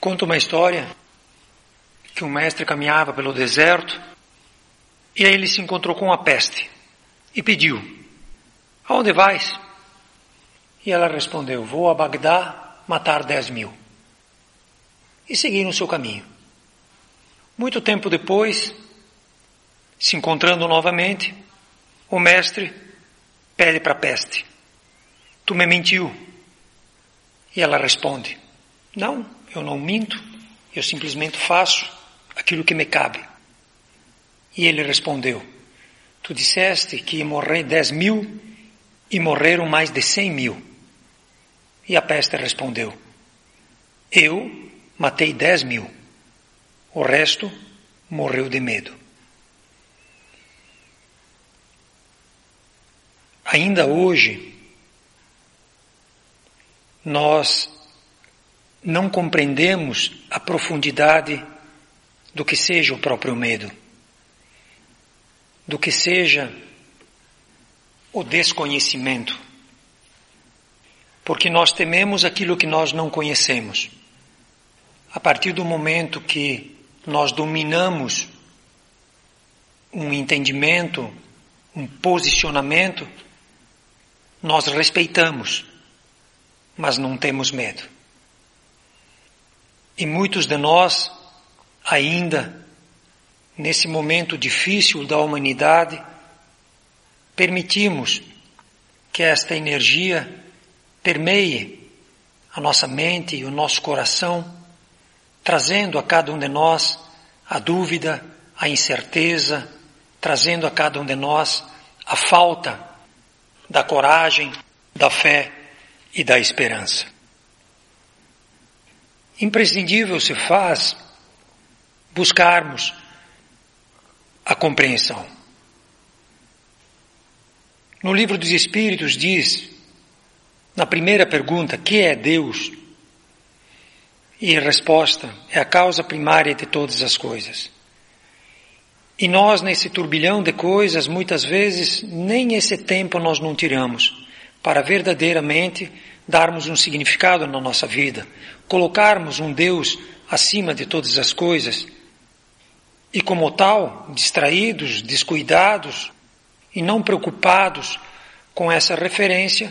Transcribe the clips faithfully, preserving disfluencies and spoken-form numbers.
Conta uma história que um mestre caminhava pelo deserto e aí ele se encontrou com a peste e pediu: aonde vais? E ela respondeu: vou a Bagdá matar dez mil. E seguiram o seu caminho. Muito tempo depois, se encontrando novamente, o mestre pede para a peste: tu me mentiu? E ela responde: não, eu não minto, eu simplesmente faço aquilo que me cabe. E ele respondeu: tu disseste que ia morrer dez mil e morreram mais de cem mil. E a peste respondeu: eu matei dez mil, o resto morreu de medo. Ainda hoje, nós não compreendemos a profundidade do que seja o próprio medo, do que seja o desconhecimento, porque nós tememos aquilo que nós não conhecemos. A partir do momento que nós dominamos um entendimento, um posicionamento, nós respeitamos, mas não temos medo. E muitos de nós, ainda, nesse momento difícil da humanidade, permitimos que esta energia permeie a nossa mente e o nosso coração, trazendo a cada um de nós a dúvida, a incerteza, trazendo a cada um de nós a falta da coragem, da fé e da esperança. Imprescindível se faz buscarmos a compreensão. No Livro dos Espíritos diz, na primeira pergunta, que é Deus? E a resposta é a causa primária de todas as coisas. E nós, nesse turbilhão de coisas, muitas vezes, nem esse tempo nós não tiramos para verdadeiramente darmos um significado na nossa vida, colocarmos um Deus acima de todas as coisas, e como tal, distraídos, descuidados e não preocupados com essa referência,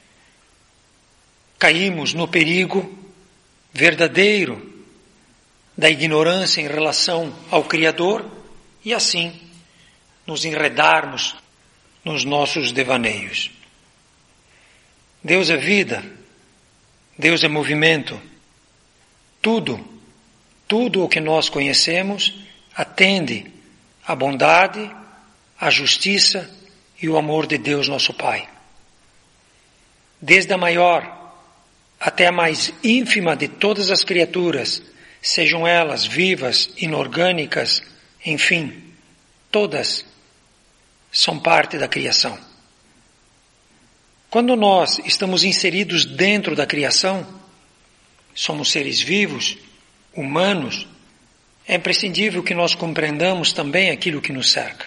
caímos no perigo verdadeiro da ignorância em relação ao Criador e assim nos enredarmos nos nossos devaneios. Deus é vida, Deus é movimento. Tudo, tudo o que nós conhecemos atende à bondade, à justiça e o amor de Deus nosso Pai. Desde a maior até a mais ínfima de todas as criaturas, sejam elas vivas, inorgânicas, enfim, todas são parte da criação. Quando nós estamos inseridos dentro da criação, somos seres vivos, humanos, é imprescindível que nós compreendamos também aquilo que nos cerca.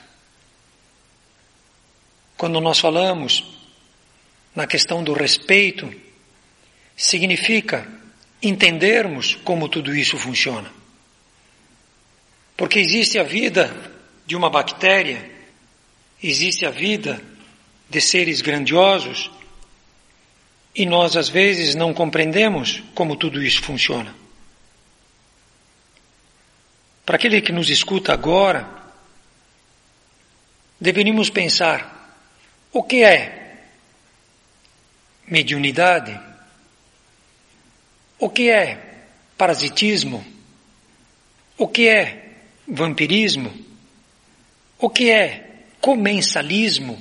Quando nós falamos na questão do respeito, significa entendermos como tudo isso funciona. Porque existe a vida de uma bactéria, existe a vida de seres grandiosos, e nós às vezes não compreendemos como tudo isso funciona. Para aquele que nos escuta agora, deveríamos pensar: o que é mediunidade? O que é parasitismo? O que é vampirismo? O que é comensalismo?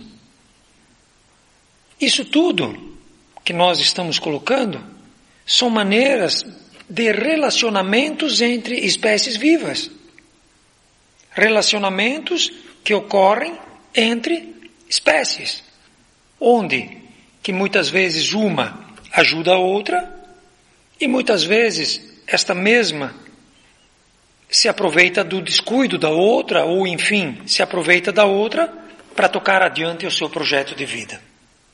Isso tudo que nós estamos colocando são maneiras de relacionamentos entre espécies vivas. Relacionamentos que ocorrem entre espécies, onde que muitas vezes uma ajuda a outra e muitas vezes esta mesma se aproveita do descuido da outra ou, enfim, se aproveita da outra para tocar adiante o seu projeto de vida.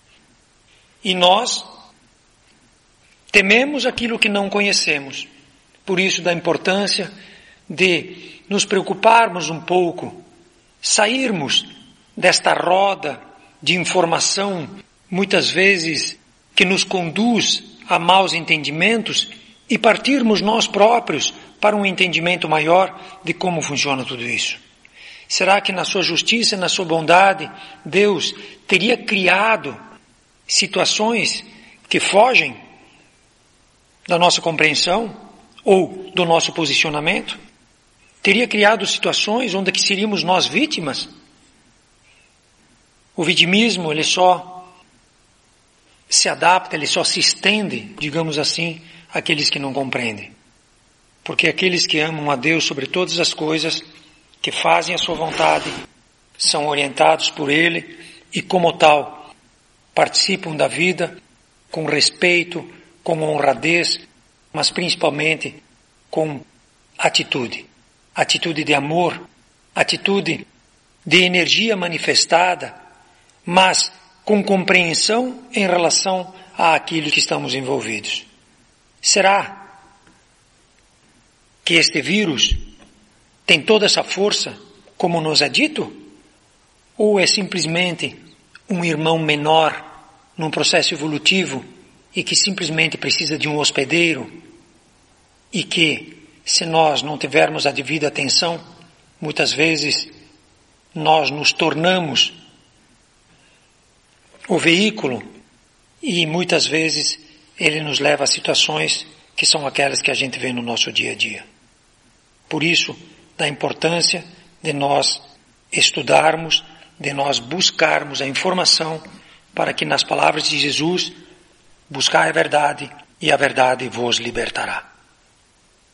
E nós tememos aquilo que não conhecemos, Por isso, da importância de nos preocuparmos um pouco, sairmos desta roda de informação, muitas vezes, que nos conduz a maus entendimentos e partirmos nós próprios para um entendimento maior de como funciona tudo isso. Será que na sua justiça e na sua bondade, Deus teria criado situações que fogem da nossa compreensão ou do nosso posicionamento? Teria criado situações onde que seríamos nós vítimas? O vitimismo, ele só se adapta, ele só se estende, digamos assim, àqueles que não compreendem. Porque aqueles que amam a Deus sobre todas as coisas, que fazem a sua vontade, são orientados por Ele e, como tal, participam da vida com respeito, com honradez, mas principalmente com atitude. Atitude de amor, atitude de energia manifestada, mas com compreensão em relação àquilo que estamos envolvidos. Será que este vírus tem toda essa força, como nos é dito? Ou é simplesmente um irmão menor num processo evolutivo e que simplesmente precisa de um hospedeiro e que, se nós não tivermos a devida atenção, muitas vezes nós nos tornamos o veículo e muitas vezes ele nos leva a situações que são aquelas que a gente vê no nosso dia a dia. Por isso, da importância de nós estudarmos, de nós buscarmos a informação para que nas palavras de Jesus, buscai a verdade e a verdade vos libertará.